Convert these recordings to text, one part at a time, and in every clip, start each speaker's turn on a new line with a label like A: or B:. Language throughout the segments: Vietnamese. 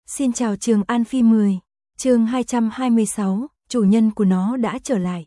A: Xin chào Trường An Phi 10, chương 226, chủ nhân của nó đã trở lại.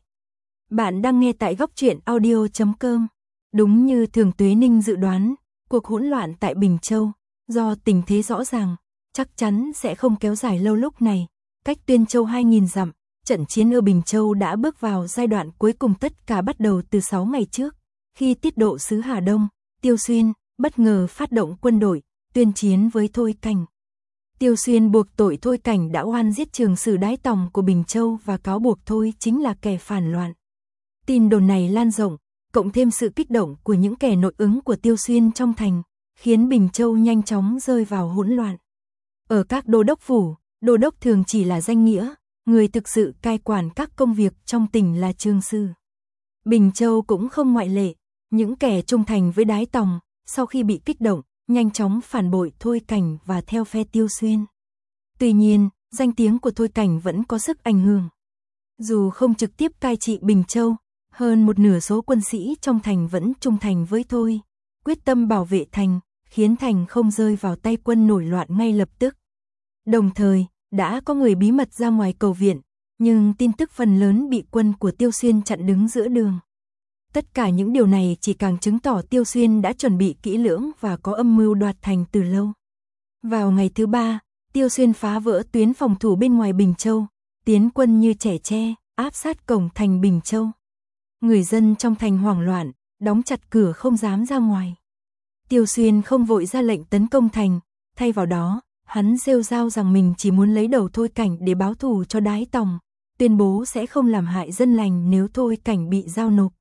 A: Bạn đang nghe tại góc truyện audio.com. Đúng như Thường Tuế Ninh dự đoán, cuộc hỗn loạn tại Bình Châu, do tình thế rõ ràng, chắc chắn sẽ không kéo dài lâu. Lúc này, cách Tuyên Châu 2000 dặm, trận chiến ở Bình Châu đã bước vào giai đoạn cuối cùng. Tất cả bắt đầu từ 6 ngày trước, khi tiết độ sứ Hà Đông, Tiêu Xuyên, bất ngờ phát động quân đội, tuyên chiến với Thôi Cảnh. Tiêu Xuyên buộc tội Thôi Cảnh đã oan giết trường sử Đái Tòng của Bình Châu và cáo buộc Thôi chính là kẻ phản loạn. Tin đồn này lan rộng, cộng thêm sự kích động của những kẻ nội ứng của Tiêu Xuyên trong thành, khiến Bình Châu nhanh chóng rơi vào hỗn loạn. Ở các đô đốc phủ, đô đốc thường chỉ là danh nghĩa, người thực sự cai quản các công việc trong tỉnh là trường sử. Bình Châu cũng không ngoại lệ, những kẻ trung thành với Đái Tòng, sau khi bị kích động, nhanh chóng phản bội Thôi Cảnh và theo phe Tiêu Xuyên. Tuy nhiên, danh tiếng của Thôi Cảnh vẫn có sức ảnh hưởng. Dù không trực tiếp cai trị Bình Châu, hơn một nửa số quân sĩ trong thành vẫn trung thành với Thôi, quyết tâm bảo vệ thành, khiến thành không rơi vào tay quân nổi loạn ngay lập tức. Đồng thời, đã có người bí mật ra ngoài cầu viện, nhưng tin tức phần lớn bị quân của Tiêu Xuyên chặn đứng giữa đường. Tất cả những điều này chỉ càng chứng tỏ Tiêu Xuyên đã chuẩn bị kỹ lưỡng và có âm mưu đoạt thành từ lâu. Vào ngày thứ 3, Tiêu Xuyên phá vỡ tuyến phòng thủ bên ngoài Bình Châu, tiến quân như trẻ tre, áp sát cổng thành Bình Châu. Người dân trong thành hoảng loạn, đóng chặt cửa không dám ra ngoài. Tiêu Xuyên không vội ra lệnh tấn công thành, thay vào đó, hắn rêu rao rằng mình chỉ muốn lấy đầu Thôi Cảnh để báo thù cho Đái Tòng, tuyên bố sẽ không làm hại dân lành nếu Thôi Cảnh bị giao nộp.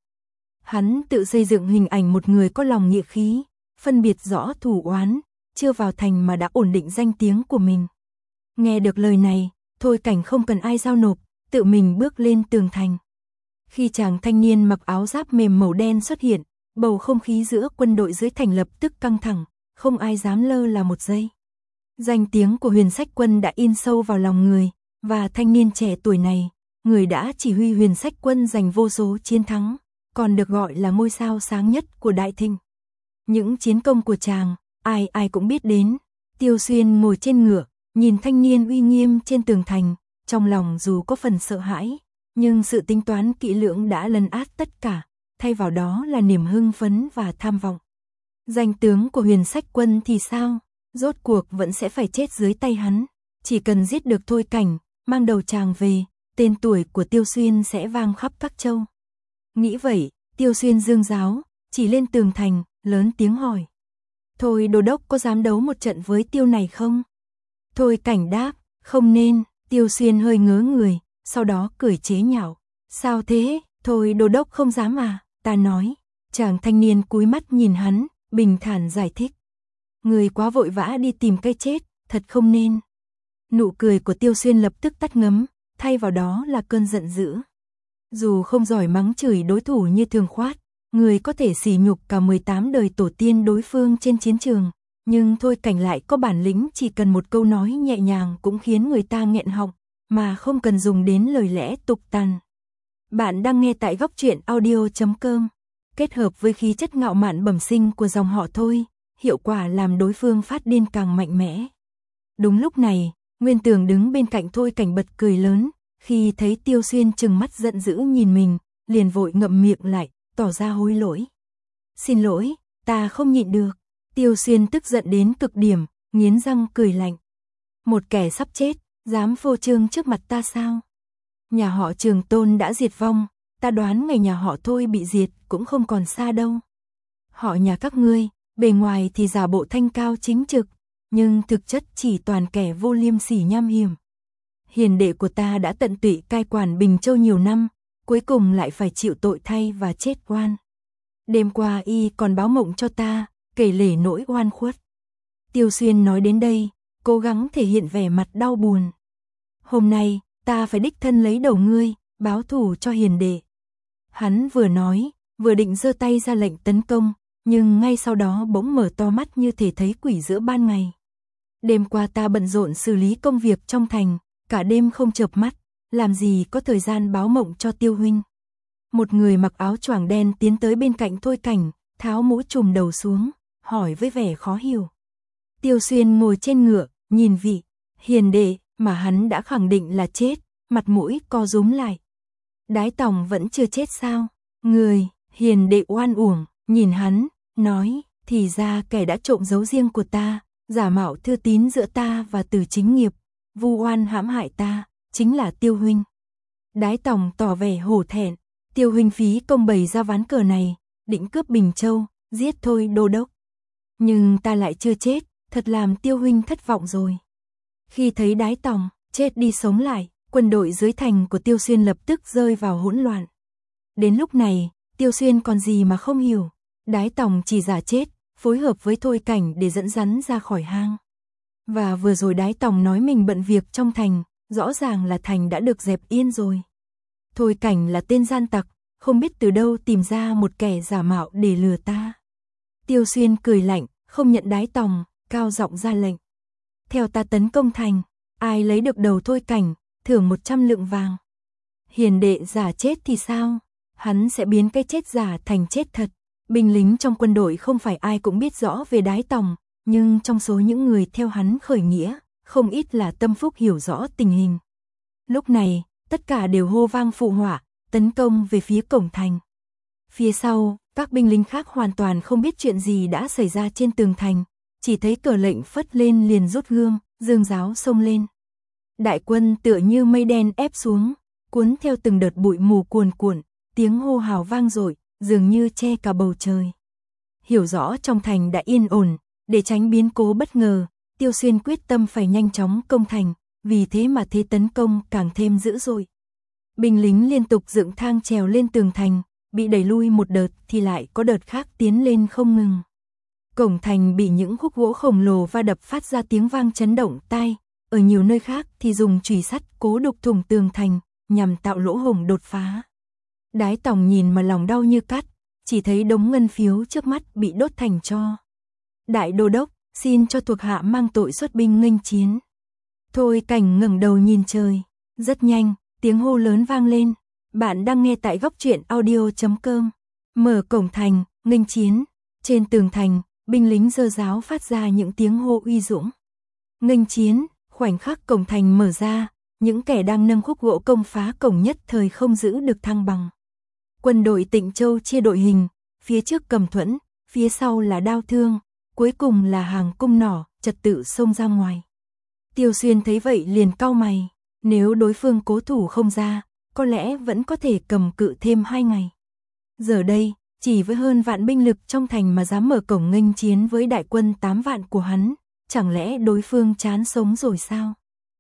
A: Hắn tự xây dựng hình ảnh một người có lòng nghĩa khí, phân biệt rõ thù oán, chưa vào thành mà đã ổn định danh tiếng của mình. Nghe được lời này, Thôi Cảnh không cần ai giao nộp, tự mình bước lên tường thành. Khi chàng thanh niên mặc áo giáp mềm màu đen xuất hiện, bầu không khí giữa quân đội dưới thành lập tức căng thẳng, không ai dám lơ là một giây. Danh tiếng của Huyền Sách Quân đã in sâu vào lòng người, và thanh niên trẻ tuổi này, người đã chỉ huy Huyền Sách Quân giành vô số chiến thắng, còn được gọi là ngôi sao sáng nhất của Đại Thịnh. Những chiến công của chàng, ai ai cũng biết đến. Tiêu Xuyên ngồi trên ngựa, nhìn thanh niên uy nghiêm trên tường thành, trong lòng dù có phần sợ hãi, nhưng sự tính toán kỹ lưỡng đã lấn át tất cả, thay vào đó là niềm hưng phấn và tham vọng. Danh tướng của Huyền Sách Quân thì sao? Rốt cuộc vẫn sẽ phải chết dưới tay hắn, chỉ cần giết được Thôi Cảnh, mang đầu chàng về, tên tuổi của Tiêu Xuyên sẽ vang khắp các châu. Nghĩ vậy, Tiêu Xuyên dương giáo, chỉ lên tường thành, lớn tiếng hỏi. Thôi đô đốc có dám đấu một trận với Tiêu này không? Thôi Cảnh đáp, không nên. Tiêu Xuyên hơi ngớ người, sau đó cười chế nhạo. Sao thế? Thôi đô đốc không dám à? Ta nói. Chàng thanh niên cúi mắt nhìn hắn, bình thản giải thích. Người quá vội vã đi tìm cái chết, thật không nên. Nụ cười của Tiêu Xuyên lập tức tắt ngấm, thay vào đó là cơn giận dữ. Dù không giỏi mắng chửi đối thủ như Thường Khoát, người có thể sỉ nhục cả 18 đời tổ tiên đối phương trên chiến trường, nhưng Thôi Cảnh lại có bản lĩnh chỉ cần một câu nói nhẹ nhàng cũng khiến người ta nghẹn họng, mà không cần dùng đến lời lẽ tục tằn. Bạn đang nghe tại góc truyện audio.com, kết hợp với khí chất ngạo mạn bẩm sinh của dòng họ Thôi, hiệu quả làm đối phương phát điên càng mạnh mẽ. Đúng lúc này, Nguyên Tường đứng bên cạnh Thôi Cảnh bật cười lớn, khi thấy Tiêu Xuyên trừng mắt giận dữ nhìn mình, liền vội ngậm miệng lại, tỏ ra hối lỗi. Xin lỗi, ta không nhịn được. Tiêu Xuyên tức giận đến cực điểm, nghiến răng cười lạnh. Một kẻ sắp chết, dám phô trương trước mặt ta sao? Nhà họ Trường Tôn đã diệt vong, ta đoán ngày nhà họ Thôi bị diệt cũng không còn xa đâu. Họ nhà các ngươi, bề ngoài thì giả bộ thanh cao chính trực, nhưng thực chất chỉ toàn kẻ vô liêm sỉ nham hiểm. Hiền đệ của ta đã tận tụy cai quản Bình Châu nhiều năm, cuối cùng lại phải chịu tội thay và chết oan. Đêm qua y còn báo mộng cho ta, kể lể nỗi oan khuất. Tiêu Xuyên nói đến đây, cố gắng thể hiện vẻ mặt đau buồn. Hôm nay, ta phải đích thân lấy đầu ngươi, báo thù cho hiền đệ. Hắn vừa nói, vừa định giơ tay ra lệnh tấn công, nhưng ngay sau đó bỗng mở to mắt như thể thấy quỷ giữa ban ngày. Đêm qua ta bận rộn xử lý công việc trong thành, cả đêm không chợp mắt, làm gì có thời gian báo mộng cho Tiêu huynh. Một người mặc áo choàng đen tiến tới bên cạnh Thôi Cảnh, tháo mũ trùm đầu xuống, hỏi với vẻ khó hiểu. Tiêu Xuyên ngồi trên ngựa, nhìn vị Hiền đệ, mà hắn đã khẳng định là chết, mặt mũi co rúm lại. Đái Tòng vẫn chưa chết sao? Người, hiền đệ oan uổng, nhìn hắn, nói, thì ra kẻ đã trộm dấu riêng của ta, giả mạo thư tín giữa ta và Từ Chính Nghiệp, vu oan hãm hại ta, chính là Tiêu huynh. Đái Tòng tỏ vẻ hổ thẹn, Tiêu huynh phí công bày ra ván cờ này, định cướp Bình Châu, giết thôi đô đốc. Nhưng ta lại chưa chết, thật làm Tiêu huynh thất vọng rồi. Khi thấy Đái Tòng chết đi sống lại, quân đội dưới thành của Tiêu Xuyên lập tức rơi vào hỗn loạn. Đến lúc này, Tiêu Xuyên còn gì mà không hiểu, Đái Tòng chỉ giả chết, phối hợp với Thôi Cảnh để dẫn rắn ra khỏi hang. Và vừa rồi Đái Tòng nói mình bận việc trong thành, rõ ràng là thành đã được dẹp yên rồi. Thôi Cảnh là tên gian tặc, không biết từ đâu tìm ra một kẻ giả mạo để lừa ta. Tiêu Xuyên cười lạnh, không nhận Đái Tòng, cao giọng ra lệnh. Theo ta tấn công thành, ai lấy được đầu Thôi Cảnh, thưởng 100 lượng vàng. Hiền đệ giả chết thì sao? Hắn sẽ biến cái chết giả thành chết thật. Binh lính trong quân đội không phải ai cũng biết rõ về Đái Tòng, nhưng trong số những người theo hắn khởi nghĩa, không ít là tâm phúc hiểu rõ tình hình. Lúc này, tất cả đều hô vang phụ họa, tấn công về phía cổng thành. Phía sau, các binh lính khác hoàn toàn không biết chuyện gì đã xảy ra trên tường thành, chỉ thấy cờ lệnh phất lên liền rút gươm, dương giáo xông lên. Đại quân tựa như mây đen ép xuống, cuốn theo từng đợt bụi mù cuồn cuộn, tiếng hô hào vang dội, dường như che cả bầu trời. Hiểu rõ trong thành đã yên ổn, để tránh biến cố bất ngờ, Tiêu Xuyên quyết tâm phải nhanh chóng công thành, vì thế mà thế tấn công càng thêm dữ dội. Binh lính liên tục dựng thang trèo lên tường thành, bị đẩy lui một đợt thì lại có đợt khác tiến lên không ngừng. Cổng thành bị những khúc gỗ khổng lồ va đập phát ra tiếng vang chấn động tai, ở nhiều nơi khác thì dùng chùy sắt cố đục thủng tường thành, nhằm tạo lỗ hổng đột phá. Đái Tòng nhìn mà lòng đau như cắt, chỉ thấy đống ngân phiếu trước mắt bị đốt thành tro. Đại đô đốc, xin cho thuộc hạ mang tội xuất binh nghênh chiến. Thôi Cảnh ngẩng đầu nhìn trời, rất nhanh, tiếng hô lớn vang lên. Bạn đang nghe tại góc truyện audio.com. Mở cổng thành, nghênh chiến. Trên tường thành, binh lính giơ giáo phát ra những tiếng hô uy dũng. Nghênh chiến, khoảnh khắc cổng thành mở ra, những kẻ đang nâng khúc gỗ công phá cổng nhất thời không giữ được thăng bằng. Quân đội Tịnh Châu chia đội hình, phía trước cầm thuẫn, phía sau là đao thương, cuối cùng là hàng cung nỏ, trật tự xông ra ngoài. Tiêu Xuyên thấy vậy liền cau mày, nếu đối phương cố thủ không ra, có lẽ vẫn có thể cầm cự thêm 2 ngày. Giờ đây, chỉ với hơn vạn binh lực trong thành mà dám mở cổng nghênh chiến với đại quân 8 vạn của hắn, chẳng lẽ đối phương chán sống rồi sao?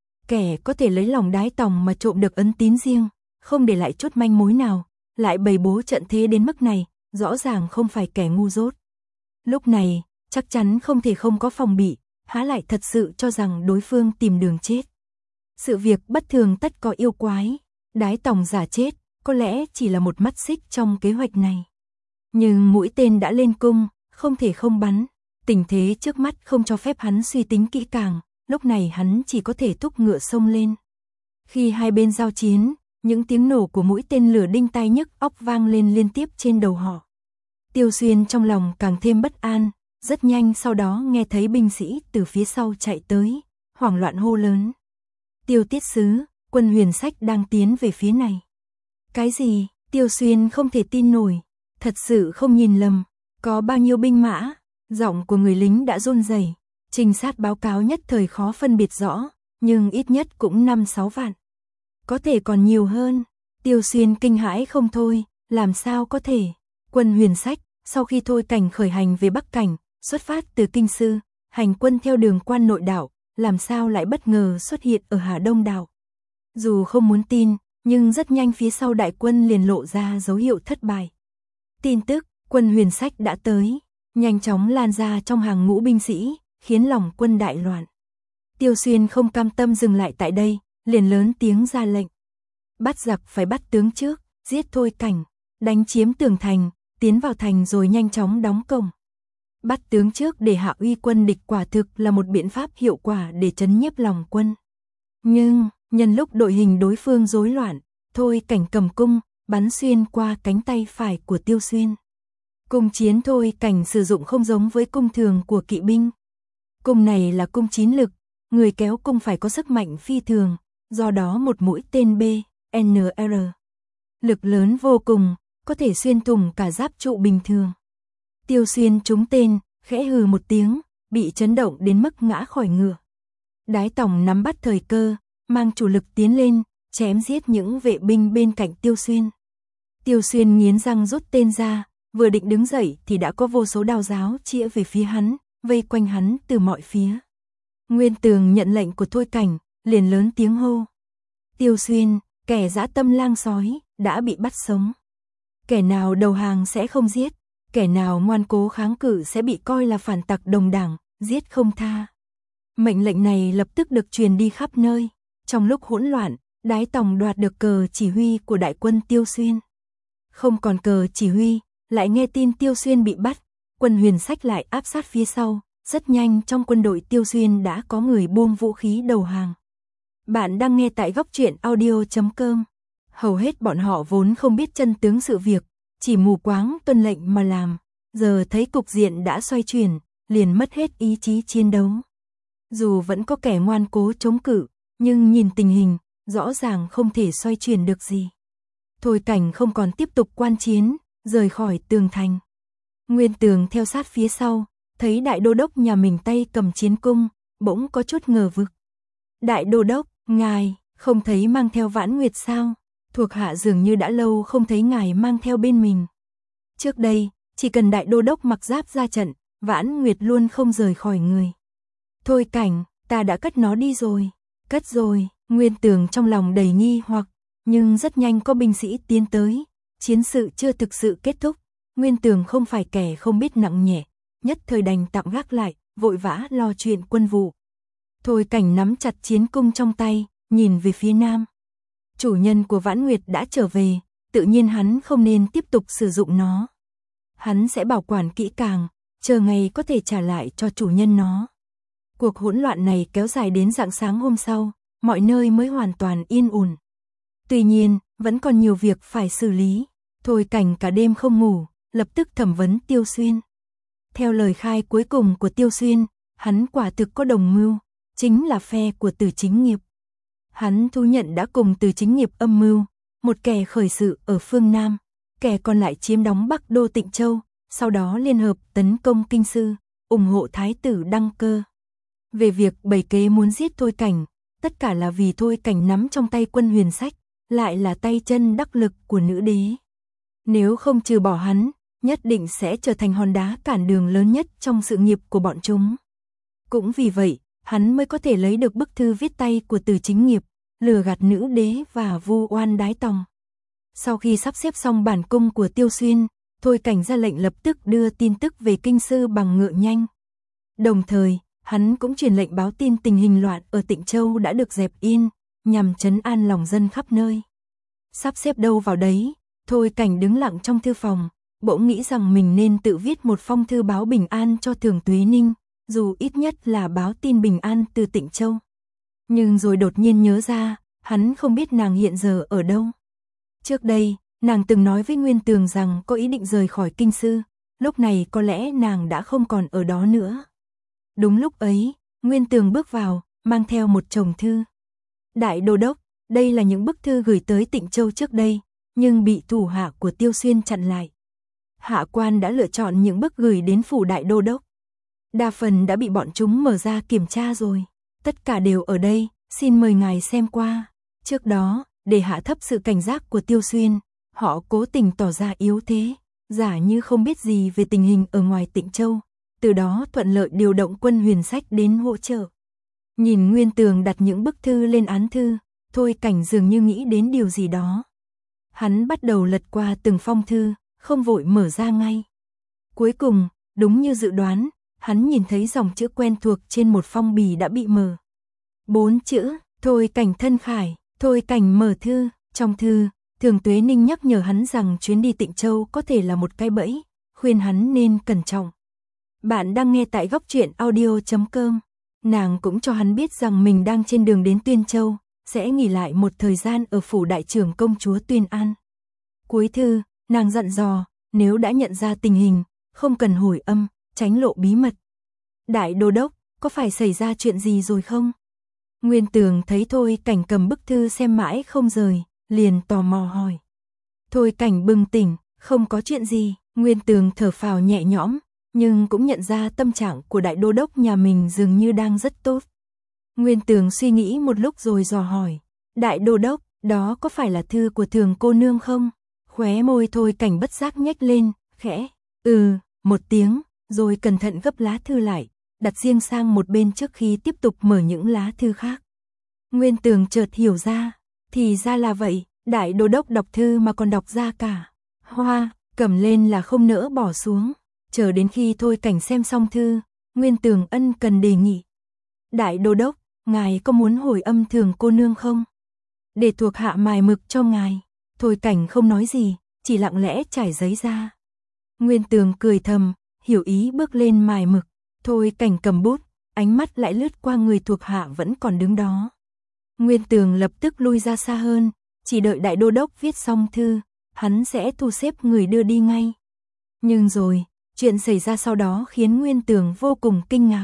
A: Kẻ có thể lấy lòng Đái Tòng mà trộm được ấn tín riêng, không để lại chút manh mối nào, lại bày bố trận thế đến mức này, rõ ràng không phải kẻ ngu dốt. Lúc này, chắc chắn không thể không có phòng bị, há lại thật sự cho rằng đối phương tìm đường chết. Sự việc bất thường tất có yêu quái, Đái Tòng giả chết, có lẽ chỉ là một mắt xích trong kế hoạch này. Nhưng mũi tên đã lên cung, không thể không bắn, tình thế trước mắt không cho phép hắn suy tính kỹ càng, lúc này hắn chỉ có thể thúc ngựa xông lên. Khi hai bên giao chiến, những tiếng nổ của mũi tên lửa đinh tai nhức óc vang lên liên tiếp trên đầu họ. Tiêu Xuyên trong lòng càng thêm bất an, rất nhanh sau đó nghe thấy binh sĩ từ phía sau chạy tới, hoảng loạn hô lớn. Tiêu tiết sứ, quân Huyền Sách đang tiến về phía này. Cái gì? Tiêu Xuyên không thể tin nổi, thật sự không nhìn lầm, có bao nhiêu binh mã? Giọng của người lính đã run rẩy, trinh sát báo cáo nhất thời khó phân biệt rõ, nhưng ít nhất cũng 5-6 vạn. Có thể còn nhiều hơn. Tiêu Xuyên kinh hãi không thôi, làm sao có thể? Quân Huyền Sách, sau khi Thôi Cảnh khởi hành về Bắc Cảnh, xuất phát từ Kinh Sư, hành quân theo đường Quan Nội đảo, làm sao lại bất ngờ xuất hiện ở Hà Đông đảo? Dù không muốn tin, nhưng rất nhanh phía sau đại quân liền lộ ra dấu hiệu thất bại. Tin tức, quân Huyền Sách đã tới, nhanh chóng lan ra trong hàng ngũ binh sĩ, khiến lòng quân đại loạn. Tiêu Xuyên không cam tâm dừng lại tại đây, liền lớn tiếng ra lệnh. Bắt giặc phải bắt tướng trước, giết Thôi Cảnh, đánh chiếm tường thành, tiến vào thành rồi nhanh chóng đóng cổng. Bắt tướng trước để hạ uy quân địch quả thực là một biện pháp hiệu quả để trấn nhiếp lòng quân. Nhưng, nhân lúc đội hình đối phương rối loạn, Thôi Cảnh cầm cung, bắn xuyên qua cánh tay phải của Tiêu Xuyên. Cung chiến Thôi Cảnh sử dụng không giống với cung thường của kỵ binh. Cung này là cung 9 lực, người kéo cung phải có sức mạnh phi thường, do đó một mũi tên BNR. Lực lớn vô cùng, có thể xuyên thủng cả giáp trụ bình thường. Tiêu Xuyên trúng tên, khẽ hừ một tiếng, bị chấn động đến mức ngã khỏi ngựa. Đái Tòng nắm bắt thời cơ, mang chủ lực tiến lên, chém giết những vệ binh bên cạnh Tiêu Xuyên. Tiêu Xuyên nghiến răng rút tên ra, vừa định đứng dậy thì đã có vô số đao giáo chĩa về phía hắn, vây quanh hắn từ mọi phía. Nguyên Tường nhận lệnh của Thôi Cảnh, liền lớn tiếng hô. Tiêu Xuyên, kẻ dã tâm lang sói, đã bị bắt sống. Kẻ nào đầu hàng sẽ không giết, kẻ nào ngoan cố kháng cự sẽ bị coi là phản tặc đồng đảng, giết không tha. Mệnh lệnh này lập tức được truyền đi khắp nơi. Trong lúc hỗn loạn, Đái Tòng đoạt được cờ chỉ huy của đại quân Tiêu Xuyên. Không còn cờ chỉ huy, lại nghe tin Tiêu Xuyên bị bắt, quân Huyền Sách lại áp sát phía sau. Rất nhanh trong quân đội Tiêu Xuyên đã có người buông vũ khí đầu hàng. Bạn đang nghe tại góc truyện audio.com. Hầu hết bọn họ vốn không biết chân tướng sự việc, chỉ mù quáng tuân lệnh mà làm. Giờ thấy cục diện đã xoay chuyển, liền mất hết ý chí chiến đấu. Dù vẫn có kẻ ngoan cố chống cự, nhưng nhìn tình hình, rõ ràng không thể xoay chuyển được gì. Thôi Cảnh không còn tiếp tục quan chiến, rời khỏi tường thành. Nguyên Tường theo sát phía sau, thấy đại đô đốc nhà mình tay cầm chiến cung, bỗng có chút ngờ vực. Đại đô đốc, ngài, không thấy mang theo Vãn Nguyệt sao? Thuộc hạ dường như đã lâu không thấy ngài mang theo bên mình. Trước đây, chỉ cần đại đô đốc mặc giáp ra trận, Vãn Nguyệt luôn không rời khỏi người. Thôi Cảnh, ta đã cất nó đi rồi. Cất rồi, Nguyên Tường trong lòng đầy nghi hoặc, nhưng rất nhanh có binh sĩ tiến tới. Chiến sự chưa thực sự kết thúc, Nguyên Tường không phải kẻ không biết nặng nhẹ, nhất thời đành tạm gác lại, vội vã lo chuyện quân vụ. Thôi Cảnh nắm chặt chiến cung trong tay, nhìn về phía nam. Chủ nhân của Vãn Nguyệt đã trở về, tự nhiên hắn không nên tiếp tục sử dụng nó. Hắn sẽ bảo quản kỹ càng, chờ ngày có thể trả lại cho chủ nhân nó. Cuộc hỗn loạn này kéo dài đến rạng sáng hôm sau, mọi nơi mới hoàn toàn yên ổn. Tuy nhiên, vẫn còn nhiều việc phải xử lý. Thôi Cảnh cả đêm không ngủ, lập tức thẩm vấn Tiêu Xuyên. Theo lời khai cuối cùng của Tiêu Xuyên, hắn quả thực có đồng mưu, chính là phe của Từ Chính Nghiệp. Hắn thú nhận đã cùng Từ Chính Nghiệp âm mưu, một kẻ khởi sự ở phương Nam, kẻ còn lại chiếm đóng Bắc Đô Tịnh Châu, sau đó liên hợp tấn công Kinh Sư, ủng hộ Thái tử Đăng Cơ. Về việc bày kế muốn giết Thôi Cảnh, tất cả là vì Thôi Cảnh nắm trong tay quân Huyền Sách, lại là tay chân đắc lực của nữ đế. Nếu không trừ bỏ hắn, nhất định sẽ trở thành hòn đá cản đường lớn nhất trong sự nghiệp của bọn chúng. Cũng vì vậy, hắn mới có thể lấy được bức thư viết tay của Từ Chính Nghiệp, lừa gạt nữ đế và vu oan Đái Tòng. Sau khi sắp xếp xong bản cung của Tiêu Xuyên, Thôi Cảnh ra lệnh lập tức đưa tin tức về Kinh Sư bằng ngựa nhanh. Đồng thời, hắn cũng truyền lệnh báo tin tình hình loạn ở Tịnh Châu đã được dẹp yên, nhằm trấn an lòng dân khắp nơi. Sắp xếp đâu vào đấy, Thôi Cảnh đứng lặng trong thư phòng, bỗng nghĩ rằng mình nên tự viết một phong thư báo bình an cho Thường Tuế Ninh, dù ít nhất là báo tin bình an từ Tịnh Châu. Nhưng rồi đột nhiên nhớ ra, hắn không biết nàng hiện giờ ở đâu. Trước đây, nàng từng nói với Nguyên Tường rằng có ý định rời khỏi Kinh Sư, lúc này có lẽ nàng đã không còn ở đó nữa. Đúng lúc ấy, Nguyên Tường bước vào, mang theo một chồng thư. Đại đô đốc, đây là những bức thư gửi tới Tịnh Châu trước đây, nhưng bị thủ hạ của Tiêu Xuyên chặn lại. Hạ quan đã lựa chọn những bức gửi đến phủ đại đô đốc. Đa phần đã bị bọn chúng mở ra kiểm tra rồi. Tất cả đều ở đây, xin mời ngài xem qua. Trước đó, để hạ thấp sự cảnh giác của Tiêu Xuyên, họ cố tình tỏ ra yếu thế, giả như không biết gì về tình hình ở ngoài Tịnh Châu, từ đó thuận lợi điều động quân Huyền Sách đến hỗ trợ. Nhìn Nguyên Tường đặt những bức thư lên án thư, Thôi Cảnh dường như nghĩ đến điều gì đó. Hắn bắt đầu lật qua từng phong thư, không vội mở ra ngay. Cuối cùng, đúng như dự đoán, hắn nhìn thấy dòng chữ quen thuộc trên một phong bì đã bị mờ. 4 chữ, Thôi Cảnh thân khải, Thôi Cảnh mở thư. Trong thư, Thường Tuế Ninh nhắc nhở hắn rằng chuyến đi Tịnh Châu có thể là một cái bẫy, khuyên hắn nên cẩn trọng. Bạn đang nghe tại góc truyện audio.com. Nàng cũng cho hắn biết rằng mình đang trên đường đến Tuyên Châu, sẽ nghỉ lại một thời gian ở phủ đại trưởng công chúa Tuyên An. Cuối thư, nàng dặn dò, nếu đã nhận ra tình hình, không cần hồi âm, tránh lộ bí mật. Đại đô đốc, có phải xảy ra chuyện gì rồi không? Nguyên Tường thấy Thôi Cảnh cầm bức thư xem mãi không rời, liền tò mò hỏi. Thôi Cảnh bừng tỉnh, không có chuyện gì, Nguyên Tường thở phào nhẹ nhõm, nhưng cũng nhận ra tâm trạng của đại đô đốc nhà mình dường như đang rất tốt. Nguyên Tường suy nghĩ một lúc rồi dò hỏi, đại đô đốc, đó có phải là thư của Thường cô nương không? Khóe môi Thôi Cảnh bất giác nhếch lên, khẽ, một tiếng, rồi cẩn thận gấp lá thư lại, đặt riêng sang một bên trước khi tiếp tục mở những lá thư khác. Nguyên Tường chợt hiểu ra, thì ra là vậy, đại đô đốc đọc thư mà còn đọc ra cả hoa, cầm lên là không nỡ bỏ xuống. Chờ đến khi Thôi Cảnh xem xong thư, Nguyên Tường ân cần đề nghị. Đại đô đốc, ngài có muốn hồi âm Thường cô nương không? Để thuộc hạ mài mực cho ngài. Thôi Cảnh không nói gì, chỉ lặng lẽ trải giấy ra. Nguyên Tường cười thầm, hiểu ý bước lên mài mực. Thôi Cảnh cầm bút, ánh mắt lại lướt qua người thuộc hạ vẫn còn đứng đó. Nguyên Tường lập tức lui ra xa hơn, chỉ đợi đại đô đốc viết xong thư, hắn sẽ thu xếp người đưa đi ngay. Nhưng rồi, chuyện xảy ra sau đó khiến Nguyên Tường vô cùng kinh ngạc.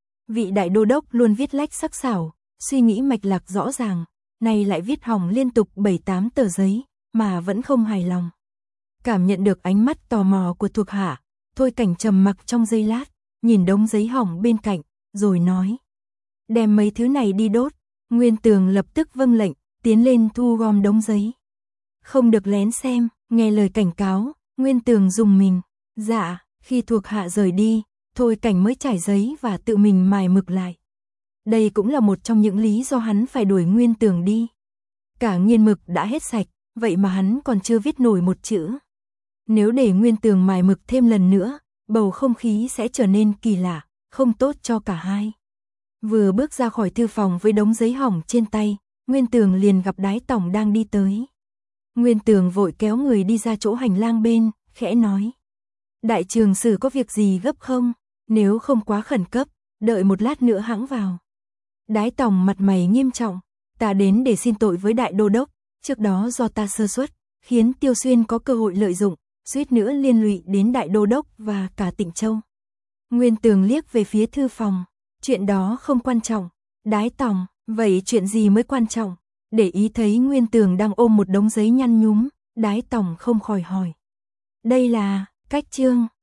A: Vị đại đô đốc luôn viết lách sắc sảo, suy nghĩ mạch lạc rõ ràng, nay lại viết hỏng liên tục 7-8 tờ giấy, mà vẫn không hài lòng. Cảm nhận được ánh mắt tò mò của thuộc hạ, Thôi Cảnh trầm mặc trong giây lát, nhìn đống giấy hỏng bên cạnh, rồi nói. Đem mấy thứ này đi đốt. Nguyên Tường lập tức vâng lệnh, tiến lên thu gom đống giấy. Không được lén xem, nghe lời cảnh cáo, Nguyên Tường rùng mình. Dạ, khi thuộc hạ rời đi, Thôi Cảnh mới trải giấy và tự mình mài mực lại. Đây cũng là một trong những lý do hắn phải đuổi Nguyên Tường đi. Cả nghiên mực đã hết sạch, vậy mà hắn còn chưa viết nổi một chữ. Nếu để Nguyên Tường mài mực thêm lần nữa, bầu không khí sẽ trở nên kỳ lạ, không tốt cho cả hai. Vừa bước ra khỏi thư phòng với đống giấy hỏng trên tay, Nguyên Tường liền gặp Đái Tòng đang đi tới. Nguyên Tường vội kéo người đi ra chỗ hành lang bên, khẽ nói. Đại trường sử có việc gì gấp không? Nếu không quá khẩn cấp, đợi một lát nữa hãng vào. Đái Tòng mặt mày nghiêm trọng. Ta đến để xin tội với đại đô đốc. Trước đó do ta sơ suất, khiến Tiêu Xuyên có cơ hội lợi dụng, suýt nữa liên lụy đến đại đô đốc và cả Tịnh Châu. Nguyên Tường liếc về phía thư phòng. Chuyện đó không quan trọng. Đái Tòng, vậy chuyện gì mới quan trọng? Để ý thấy Nguyên Tường đang ôm một đống giấy nhăn nhúm, Đái Tòng không khỏi hỏi. Đây là cách chương.